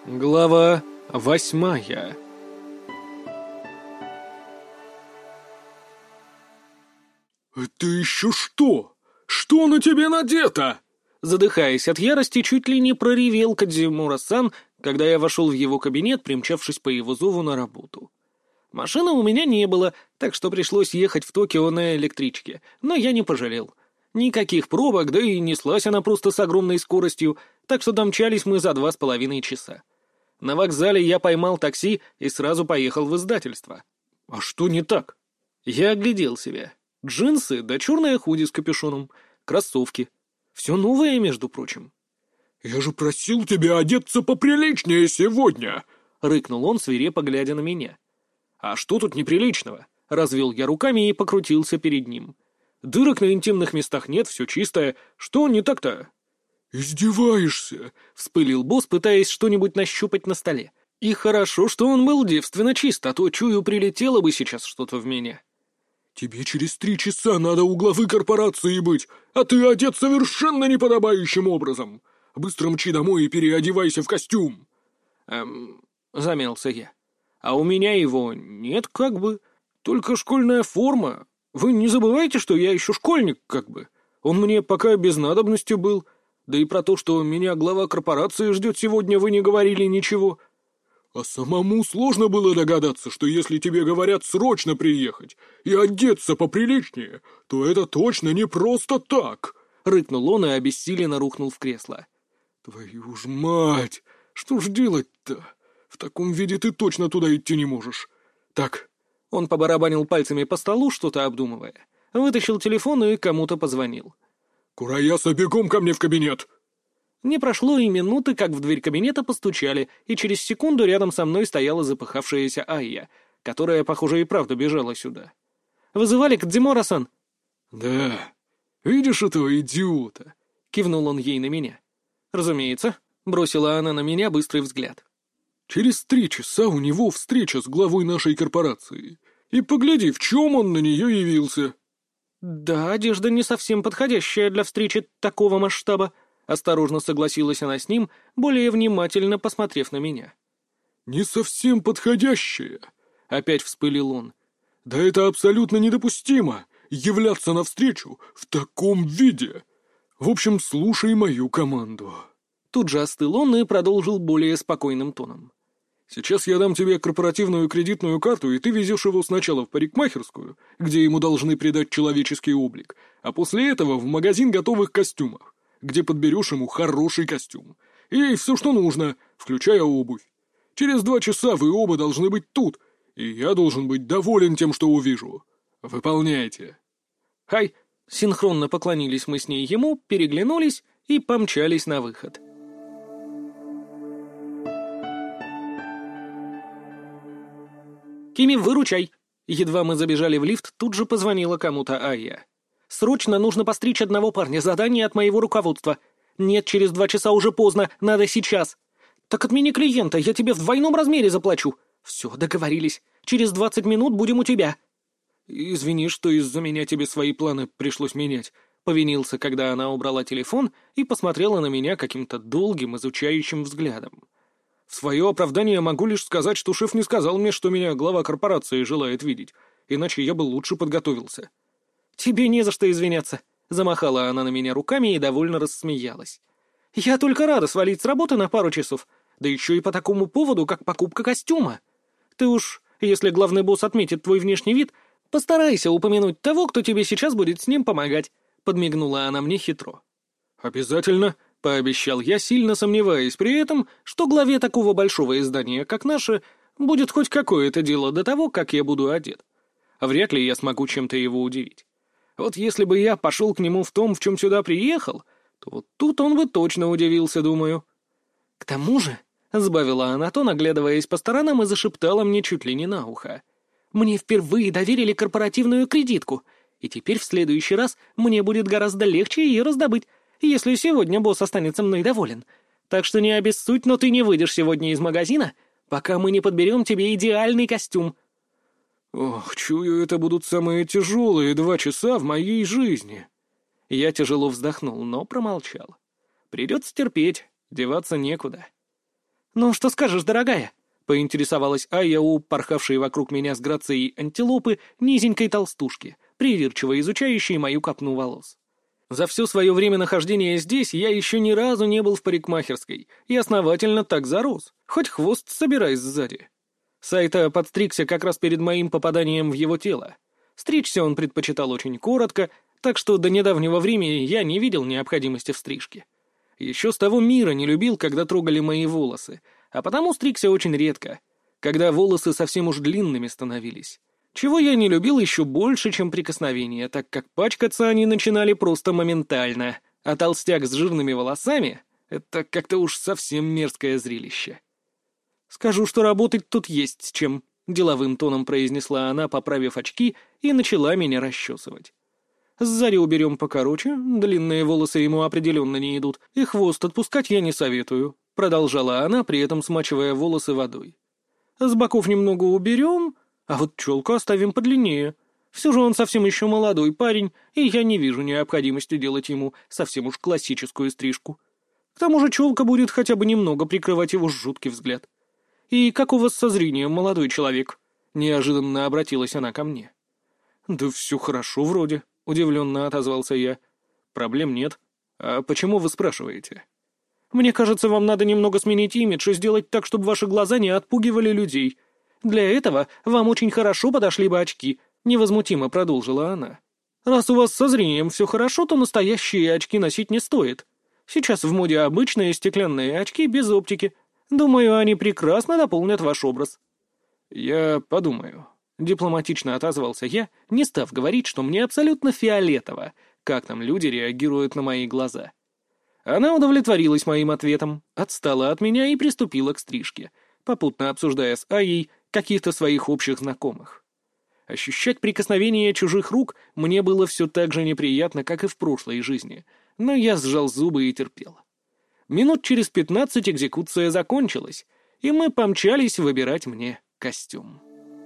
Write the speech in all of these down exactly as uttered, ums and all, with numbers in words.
Глава восьмая. «Это еще что? Что на тебе надето?» Задыхаясь от ярости, чуть ли не проревел Кодзимура-сан, когда я вошел в его кабинет, примчавшись по его зову на работу. Машины у меня не было, так что пришлось ехать в Токио на электричке, но я не пожалел. Никаких пробок, да и неслась она просто с огромной скоростью, так что домчались мы за два с половиной часа. На вокзале я поймал такси и сразу поехал в издательство. А что не так? Я оглядел себя. Джинсы да черное худи с капюшоном, кроссовки. Все новое, между прочим. «Я же просил тебя одеться поприличнее сегодня!» — рыкнул он, свирепо глядя на меня. «А что тут неприличного?» — развел я руками и покрутился перед ним. «Дырок на интимных местах нет, все чистое. Что не так-то?» «Издеваешься?» — вспылил босс, пытаясь что-нибудь нащупать на столе. И хорошо, что он был девственно чист, а то, чую, прилетело бы сейчас что-то в меня. «Тебе через три часа надо у главы корпорации быть, а ты одет совершенно неподобающим образом. Быстро мчи домой и переодевайся в костюм». «Эм...» — замялся я. «А у меня его нет как бы. Только школьная форма. Вы не забывайте, что я еще школьник как бы. Он мне пока без надобности был. Да и про то, что меня глава корпорации ждет сегодня, вы не говорили ничего». «А самому сложно было догадаться, что если тебе говорят срочно приехать и одеться поприличнее, то это точно не просто так!» — рыкнул он и обессиленно рухнул в кресло. «Твою ж мать! Что ж делать-то? В таком виде ты точно туда идти не можешь. Так...» Он побарабанил пальцами по столу, что-то обдумывая. Вытащил телефон и кому-то позвонил. «Кураяса, бегом ко мне в кабинет!» Не прошло и минуты, как в дверь кабинета постучали, и через секунду рядом со мной стояла запыхавшаяся Айя, которая, похоже, и правда бежала сюда. «Вызывали Кодзимура-сан?» «Да. Видишь этого идиота?» — кивнул он ей на меня. «Разумеется», — бросила она на меня быстрый взгляд. «Через три часа у него встреча с главой нашей корпорации. И погляди, в чем он на нее явился». «Да, одежда не совсем подходящая для встречи такого масштаба», — осторожно согласилась она с ним, более внимательно посмотрев на меня. «Не совсем подходящая», — опять вспылил он. «Да это абсолютно недопустимо, являться навстречу в таком виде. В общем, слушай мою команду». Тут же остыл он и продолжил более спокойным тоном. «Сейчас я дам тебе корпоративную кредитную карту, и ты везешь его сначала в парикмахерскую, где ему должны придать человеческий облик, а после этого в магазин готовых костюмов, где подберешь ему хороший костюм. И все, что нужно, включая обувь. Через два часа вы оба должны быть тут, и я должен быть доволен тем, что увижу. Выполняйте». «Хай!» — синхронно поклонились мы с ней ему, переглянулись и помчались на выход. «Кими, выручай!» Едва мы забежали в лифт, тут же позвонила кому-то Айя. «Срочно нужно постричь одного парня, задание от моего руководства. Нет, через два часа уже поздно, надо сейчас. Так отмени клиента, я тебе в двойном размере заплачу. Все, договорились. Через двадцать минут будем у тебя». «Извини, что из-за меня тебе свои планы пришлось менять», — повинился, когда она убрала телефон и посмотрела на меня каким-то долгим, изучающим взглядом. «В свое оправдание могу лишь сказать, что шеф не сказал мне, что меня глава корпорации желает видеть, иначе я бы лучше подготовился». «Тебе не за что извиняться», — замахала она на меня руками и довольно рассмеялась. «Я только рада свалить с работы на пару часов, да еще и по такому поводу, как покупка костюма. Ты уж, если главный босс отметит твой внешний вид, постарайся упомянуть того, кто тебе сейчас будет с ним помогать», — подмигнула она мне хитро. «Обязательно», — пообещал я, сильно сомневаясь при этом, что главе такого большого издания, как наше, будет хоть какое-то дело до того, как я буду одет. Вряд ли я смогу чем-то его удивить. Вот если бы я пошел к нему в том, в чем сюда приехал, то вот тут он бы точно удивился, думаю. «К тому же», — сбавила она тон, оглядываясь по сторонам, и зашептала мне чуть ли не на ухо, «мне впервые доверили корпоративную кредитку, и теперь в следующий раз мне будет гораздо легче ее раздобыть, если сегодня босс останется мной доволен. Так что не обессудь, но ты не выйдешь сегодня из магазина, пока мы не подберем тебе идеальный костюм». Ох, чую, это будут самые тяжелые два часа в моей жизни. Я тяжело вздохнул, но промолчал. Придется терпеть, деваться некуда. «Ну, что скажешь, дорогая?» — поинтересовалась Айя у порхавшей вокруг меня с грацией антилопы низенькой толстушки, придирчиво изучающей мою копну волос. За все свое время нахождения здесь я еще ни разу не был в парикмахерской и основательно так зарос, хоть хвост собирай сзади. Сайта подстригся как раз перед моим попаданием в его тело. Стричься он предпочитал очень коротко, так что до недавнего времени я не видел необходимости в стрижке. Еще с того мира не любил, когда трогали мои волосы, а потому стригся очень редко, когда волосы совсем уж длинными становились. Чего я не любил еще больше, чем прикосновения, так как пачкаться они начинали просто моментально, а толстяк с жирными волосами — это как-то уж совсем мерзкое зрелище. «Скажу, что работать тут есть с чем», — деловым тоном произнесла она, поправив очки, и начала меня расчесывать. «Сзади уберем покороче, длинные волосы ему определенно не идут, и хвост отпускать я не советую», — продолжала она, при этом смачивая волосы водой. «С боков немного уберем, а вот челку оставим подлиннее. Все же он совсем еще молодой парень, и я не вижу необходимости делать ему совсем уж классическую стрижку. К тому же челка будет хотя бы немного прикрывать его жуткий взгляд. И как у вас со зрением, молодой человек?» — неожиданно обратилась она ко мне. «Да все хорошо вроде», — удивленно отозвался я. «Проблем нет. А почему вы спрашиваете?» «Мне кажется, вам надо немного сменить имидж и сделать так, чтобы ваши глаза не отпугивали людей. Для этого вам очень хорошо подошли бы очки», — невозмутимо продолжила она. «Раз у вас со зрением все хорошо, то настоящие очки носить не стоит. Сейчас в моде обычные стеклянные очки без оптики. Думаю, они прекрасно дополнят ваш образ». «Я подумаю», — дипломатично отозвался я, не став говорить, что мне абсолютно фиолетово, как там люди реагируют на мои глаза. Она удовлетворилась моим ответом, отстала от меня и приступила к стрижке, попутно обсуждая с Айей каких-то своих общих знакомых. Ощущать прикосновение чужих рук мне было все так же неприятно, как и в прошлой жизни, но я сжал зубы и терпел. Минут через пятнадцать экзекуция закончилась, и мы помчались выбирать мне костюм.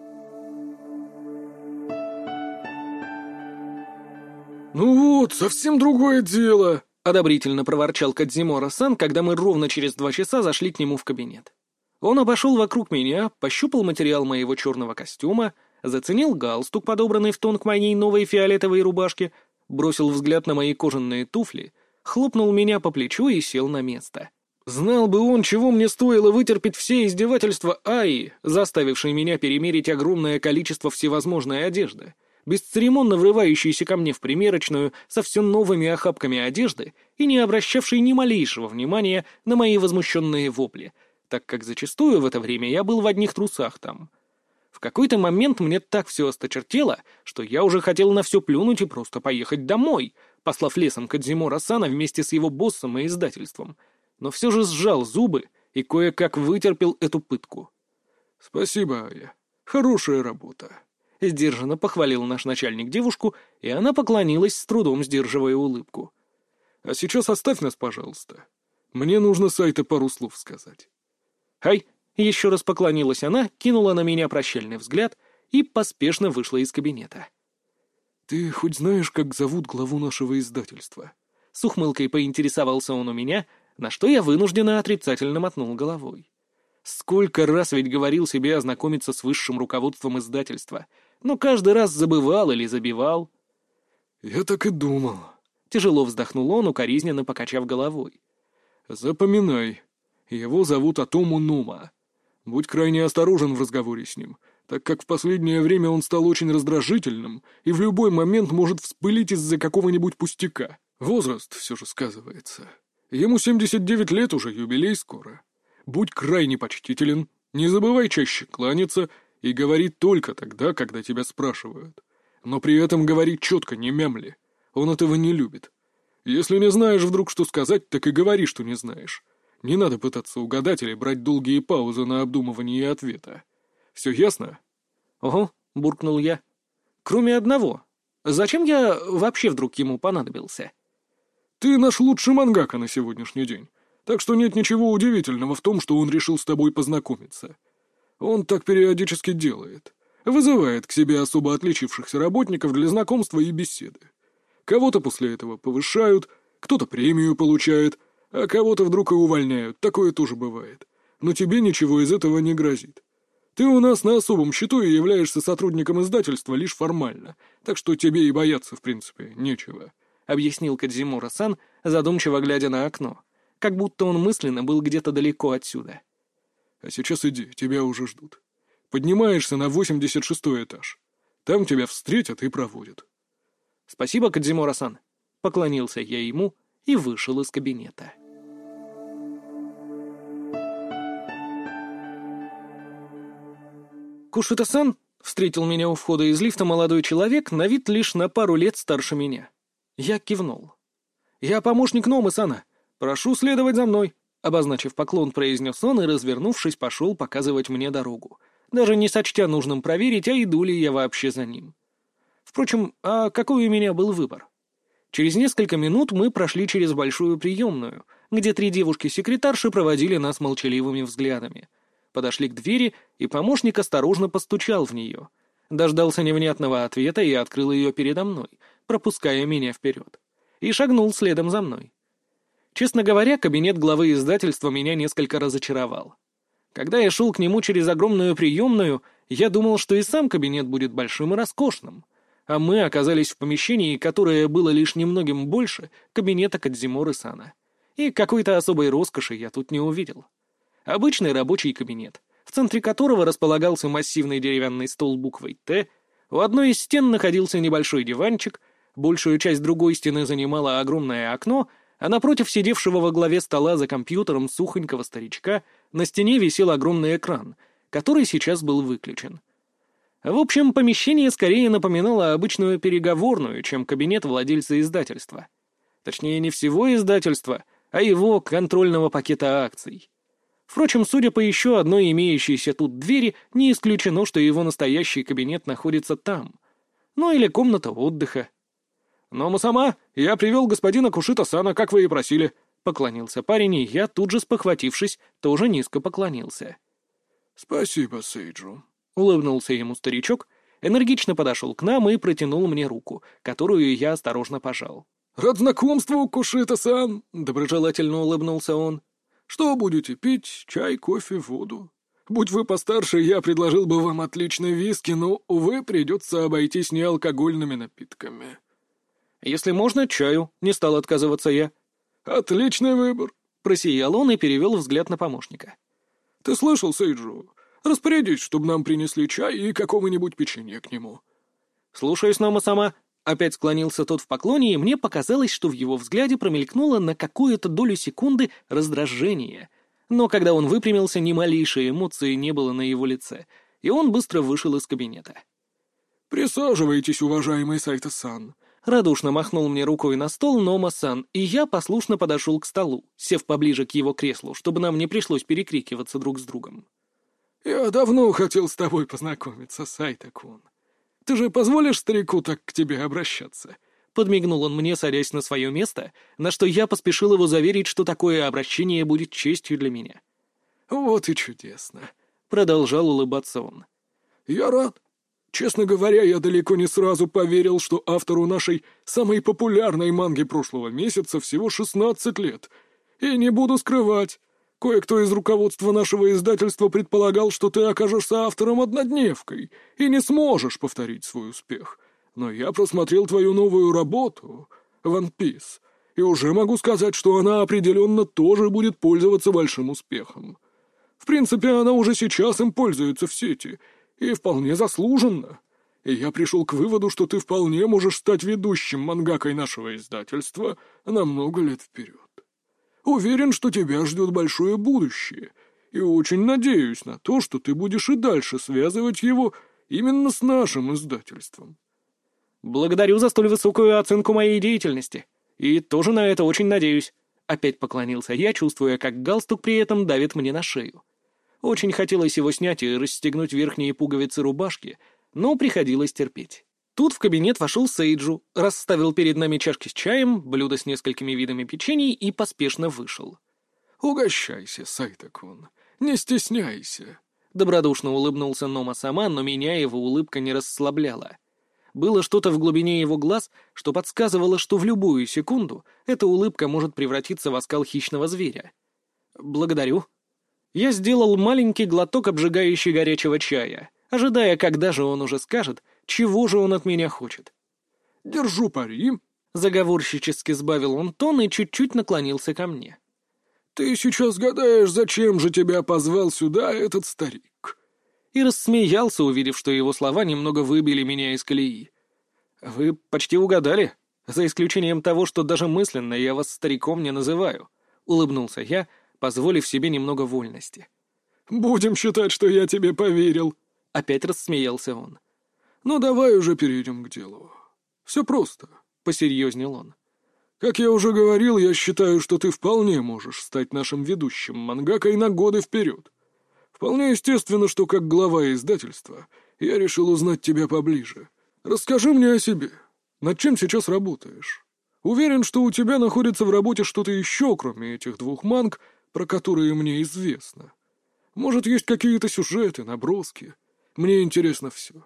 «Ну вот, совсем другое дело», — одобрительно проворчал Кадзимора-сан, когда мы ровно через два часа зашли к нему в кабинет. Он обошел вокруг меня, пощупал материал моего черного костюма, заценил галстук, подобранный в тон к моей новой фиолетовой рубашке, бросил взгляд на мои кожаные туфли, хлопнул меня по плечу и сел на место. Знал бы он, чего мне стоило вытерпеть все издевательства Аи, заставившей меня перемерить огромное количество всевозможной одежды, бесцеремонно врывающейся ко мне в примерочную со все новыми охапками одежды и не обращавшей ни малейшего внимания на мои возмущенные вопли, так как зачастую в это время я был в одних трусах там. В какой-то момент мне так все осточертело, что я уже хотел на все плюнуть и просто поехать домой, послав лесом Кадзимора-сана вместе с его боссом и издательством, но все же сжал зубы и кое-как вытерпел эту пытку. «Спасибо, Ая. Хорошая работа», — сдержанно похвалил наш начальник девушку, и она поклонилась, с трудом сдерживая улыбку. «А сейчас оставь нас, пожалуйста. Мне нужно Сайта пару слов сказать». «Ай!» — еще раз поклонилась она, кинула на меня прощальный взгляд и поспешно вышла из кабинета. «Ты хоть знаешь, как зовут главу нашего издательства?» С ухмылкой поинтересовался он у меня, на что я вынужденно отрицательно мотнул головой. Сколько раз ведь говорил себе ознакомиться с высшим руководством издательства, но каждый раз забывал или забивал. «Я так и думал», — тяжело вздохнул он, укоризненно покачав головой. «Запоминай. Его зовут Атому Нума. Будь крайне осторожен в разговоре с ним, так как в последнее время он стал очень раздражительным и в любой момент может вспылить из-за какого-нибудь пустяка. Возраст все же сказывается. Ему семьдесят девять лет уже, юбилей скоро. Будь крайне почтителен, не забывай чаще кланяться и говори только тогда, когда тебя спрашивают. Но при этом говори четко, не мямли. Он этого не любит. Если не знаешь вдруг, что сказать, так и говори, что не знаешь. Не надо пытаться угадать или брать долгие паузы на обдумывание ответа. Все ясно?» «Ого», — буркнул я. «Кроме одного. Зачем я вообще вдруг ему понадобился?» «Ты наш лучший мангака на сегодняшний день, так что нет ничего удивительного в том, что он решил с тобой познакомиться. Он так периодически делает. Вызывает к себе особо отличившихся работников для знакомства и беседы. Кого-то после этого повышают, кто-то премию получает, а кого-то вдруг и увольняют, такое тоже бывает. но тебе ничего из этого не грозит. Ты у нас на особом счету и являешься сотрудником издательства лишь формально, так что тебе и бояться, в принципе, нечего», — объяснил Кодзимура-сан, задумчиво глядя на окно, как будто он мысленно был где-то далеко отсюда. «А сейчас иди, тебя уже ждут. Поднимаешься на восемьдесят шестой этаж. Там тебя встретят и проводят». «Спасибо, Кодзимура-сан», — поклонился я ему и вышел из кабинета. «Кушита-сан», — встретил меня у входа из лифта молодой человек, на вид лишь на пару лет старше меня. Я кивнул. «Я помощник Номы-сана. Прошу следовать за мной», — обозначив поклон, произнес он и, развернувшись, пошел показывать мне дорогу, даже не сочтя нужным проверить, а иду ли я вообще за ним. Впрочем, а какой у меня был выбор? Через несколько минут мы прошли через большую приемную, где три девушки-секретарши проводили нас молчаливыми взглядами. Подошли к двери, и помощник осторожно постучал в нее. Дождался невнятного ответа и открыл ее передо мной, пропуская меня вперед. И шагнул следом за мной. Честно говоря, кабинет главы издательства меня несколько разочаровал. Когда я шел к нему через огромную приемную, я думал, что и сам кабинет будет большим и роскошным. А мы оказались в помещении, которое было лишь немногим больше кабинета Кодзимуры-сана. И какой-то особой роскоши я тут не увидел. Обычный рабочий кабинет, в центре которого располагался массивный деревянный стол буквой «Т», у одной из стен находился небольшой диванчик, большую часть другой стены занимало огромное окно, а напротив сидевшего во главе стола за компьютером сухонького старичка на стене висел огромный экран, который сейчас был выключен. В общем, помещение скорее напоминало обычную переговорную, чем кабинет владельца издательства. Точнее, не всего издательства, а его контрольного пакета акций. Впрочем, судя по еще одной имеющейся тут двери, не исключено, что его настоящий кабинет находится там. Ну или комната отдыха. «Но сама, я привел господина Кушита-сана, как вы и просили», — поклонился парень, и я, тут же спохватившись, тоже низко поклонился. «Спасибо, Сейджу», — улыбнулся ему старичок, энергично подошел к нам и протянул мне руку, которую я осторожно пожал. «Рад знакомству, Кушита-сан», — доброжелательно улыбнулся он. «Что будете пить? Чай, кофе, воду? Будь вы постарше, я предложил бы вам отличный виски, но, увы, придется обойтись неалкогольными напитками». «Если можно, чаю», — не стал отказываться я. «Отличный выбор», — просиял он и перевел взгляд на помощника. «Ты слышал, Сейджу? Распорядись, чтобы нам принесли чай и какого-нибудь печенья к нему». «Слушаюсь, Нома-сама». Опять склонился тот в поклоне, и мне показалось, что в его взгляде промелькнуло на какую-то долю секунды раздражение. Но когда он выпрямился, ни малейшей эмоции не было на его лице, и он быстро вышел из кабинета. «Присаживайтесь, уважаемый Сайта-сан», — радушно махнул мне рукой на стол Нома-сан, и я послушно подошел к столу, сев поближе к его креслу, чтобы нам не пришлось перекрикиваться друг с другом. «Я давно хотел с тобой познакомиться, Сайта-кун. Ты же позволишь старику так к тебе обращаться?» Подмигнул он мне, садясь на свое место, на что я поспешил его заверить, что такое обращение будет честью для меня. «Вот и чудесно», — продолжал улыбаться он. «Я рад. Честно говоря, я далеко не сразу поверил, что автору нашей самой популярной манги прошлого месяца всего шестнадцать лет. И не буду скрывать, кое-кто из руководства нашего издательства предполагал, что ты окажешься автором-однодневкой и не сможешь повторить свой успех. Но я просмотрел твою новую работу, One Piece, и уже могу сказать, что она определенно тоже будет пользоваться большим успехом. В принципе, она уже сейчас им пользуется в сети, и вполне заслуженно. И я пришел к выводу, что ты вполне можешь стать ведущим мангакой нашего издательства на много лет вперед. Уверен, что тебя ждет большое будущее, и очень надеюсь на то, что ты будешь и дальше связывать его именно с нашим издательством». «Благодарю за столь высокую оценку моей деятельности, и тоже на это очень надеюсь», — опять поклонился я, чувствуя, как галстук при этом давит мне на шею. Очень хотелось его снять и расстегнуть верхние пуговицы рубашки, но приходилось терпеть. Тут в кабинет вошел Сейджу, расставил перед нами чашки с чаем, блюдо с несколькими видами печений и поспешно вышел. «Угощайся, Сайта-кун, не стесняйся», — добродушно улыбнулся Нома-сама, но меня его улыбка не расслабляла. Было что-то в глубине его глаз, что подсказывало, что в любую секунду эта улыбка может превратиться в оскал хищного зверя. «Благодарю». Я сделал маленький глоток обжигающий горячего чая, ожидая, когда же он уже скажет, чего же он от меня хочет. «Держу пари», — заговорщически сбавил он тон и чуть-чуть наклонился ко мне. «Ты сейчас гадаешь, зачем же тебя позвал сюда этот старик?» И рассмеялся, увидев, что его слова немного выбили меня из колеи. «Вы почти угадали, за исключением того, что даже мысленно я вас стариком не называю», — улыбнулся я, позволив себе немного вольности. «Будем считать, что я тебе поверил», — опять рассмеялся он. «Ну давай уже перейдем к делу. Все просто», — посерьезнел он. «Как я уже говорил, я считаю, что ты вполне можешь стать нашим ведущим мангакой на годы вперед. Вполне естественно, что как глава издательства я решил узнать тебя поближе. Расскажи мне о себе. Над чем сейчас работаешь? Уверен, что у тебя находится в работе что-то еще, кроме этих двух манг, про которые мне известно. Может, есть какие-то сюжеты, наброски. Мне интересно все.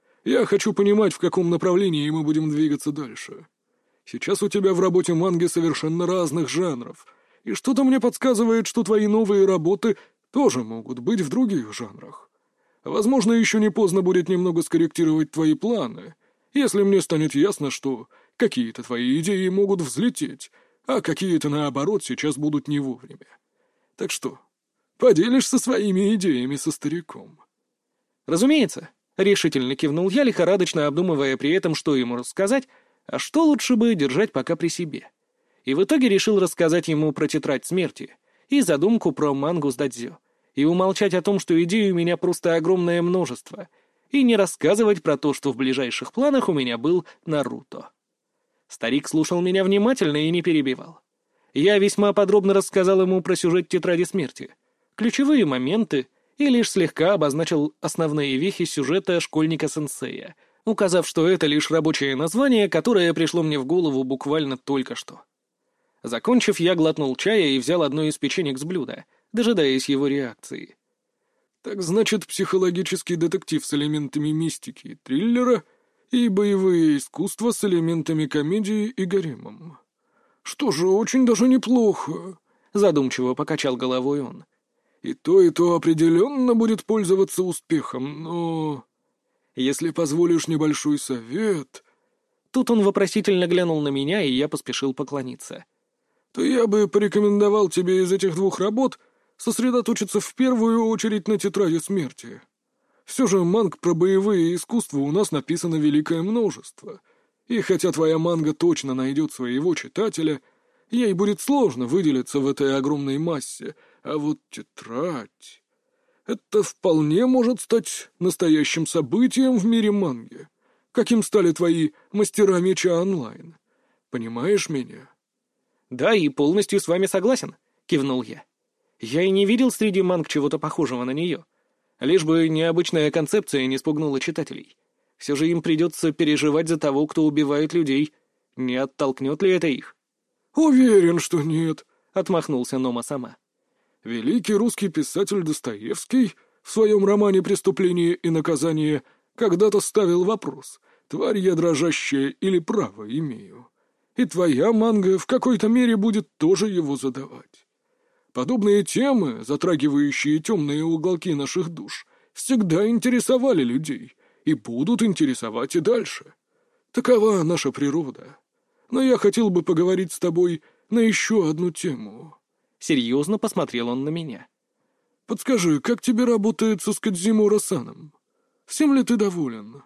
Я хочу понимать, в каком направлении мы будем двигаться дальше. Сейчас у тебя в работе манги совершенно разных жанров, и что-то мне подсказывает, что твои новые работы тоже могут быть в других жанрах. Возможно, еще не поздно будет немного скорректировать твои планы, если мне станет ясно, что какие-то твои идеи могут взлететь, а какие-то, наоборот, сейчас будут не вовремя. Так что, поделишься своими идеями со стариком?» «Разумеется», — решительно кивнул я, лихорадочно обдумывая при этом, что ему рассказать, а что лучше бы держать пока при себе. И в итоге решил рассказать ему про тетрадь смерти и задумку про мангу с дадзё, и умолчать о том, что идей у меня просто огромное множество, и не рассказывать про то, что в ближайших планах у меня был Наруто. Старик слушал меня внимательно и не перебивал. Я весьма подробно рассказал ему про сюжет тетради смерти, ключевые моменты и лишь слегка обозначил основные вехи сюжета школьника-сенсея, указав, что это лишь рабочее название, которое пришло мне в голову буквально только что. Закончив, я глотнул чая и взял одно из печенек с блюда, дожидаясь его реакции. «Так значит, психологический детектив с элементами мистики, триллера и боевые искусства с элементами комедии и гаремом. Что же, очень даже неплохо», — задумчиво покачал головой он. «И то, и то определенно будет пользоваться успехом, но... если позволишь небольшой совет...» Тут он вопросительно глянул на меня, и я поспешил поклониться. «То я бы порекомендовал тебе из этих двух работ сосредоточиться в первую очередь на тетради смерти. Все же манг про боевые искусства у нас написано великое множество, и хотя твоя манга точно найдет своего читателя, ей будет сложно выделиться в этой огромной массе, а вот тетрадь... это вполне может стать настоящим событием в мире манги, каким стали твои мастера меча онлайн. Понимаешь меня?» «Да, и полностью с вами согласен», — кивнул я. «Я и не видел среди манг чего-то похожего на нее. Лишь бы необычная концепция не спугнула читателей. Все же им придется переживать за того, кто убивает людей. Не оттолкнет ли это их?» «Уверен, что нет», — отмахнулся Нома сама. «Великий русский писатель Достоевский в своем романе «Преступление и наказание» когда-то ставил вопрос, тварь я дрожащая или право имею. И твоя манга в какой-то мере будет тоже его задавать. Подобные темы, затрагивающие темные уголки наших душ, всегда интересовали людей и будут интересовать и дальше. Такова наша природа. Но я хотел бы поговорить с тобой на еще одну тему». Серьезно посмотрел он на меня. «Подскажи, как тебе работается с Кодзимура-саном? Всем ли ты доволен?»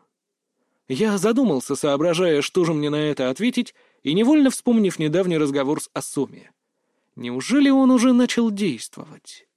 Я задумался, соображая, что же мне на это ответить, и невольно вспомнив недавний разговор с Асуми. Неужели он уже начал действовать?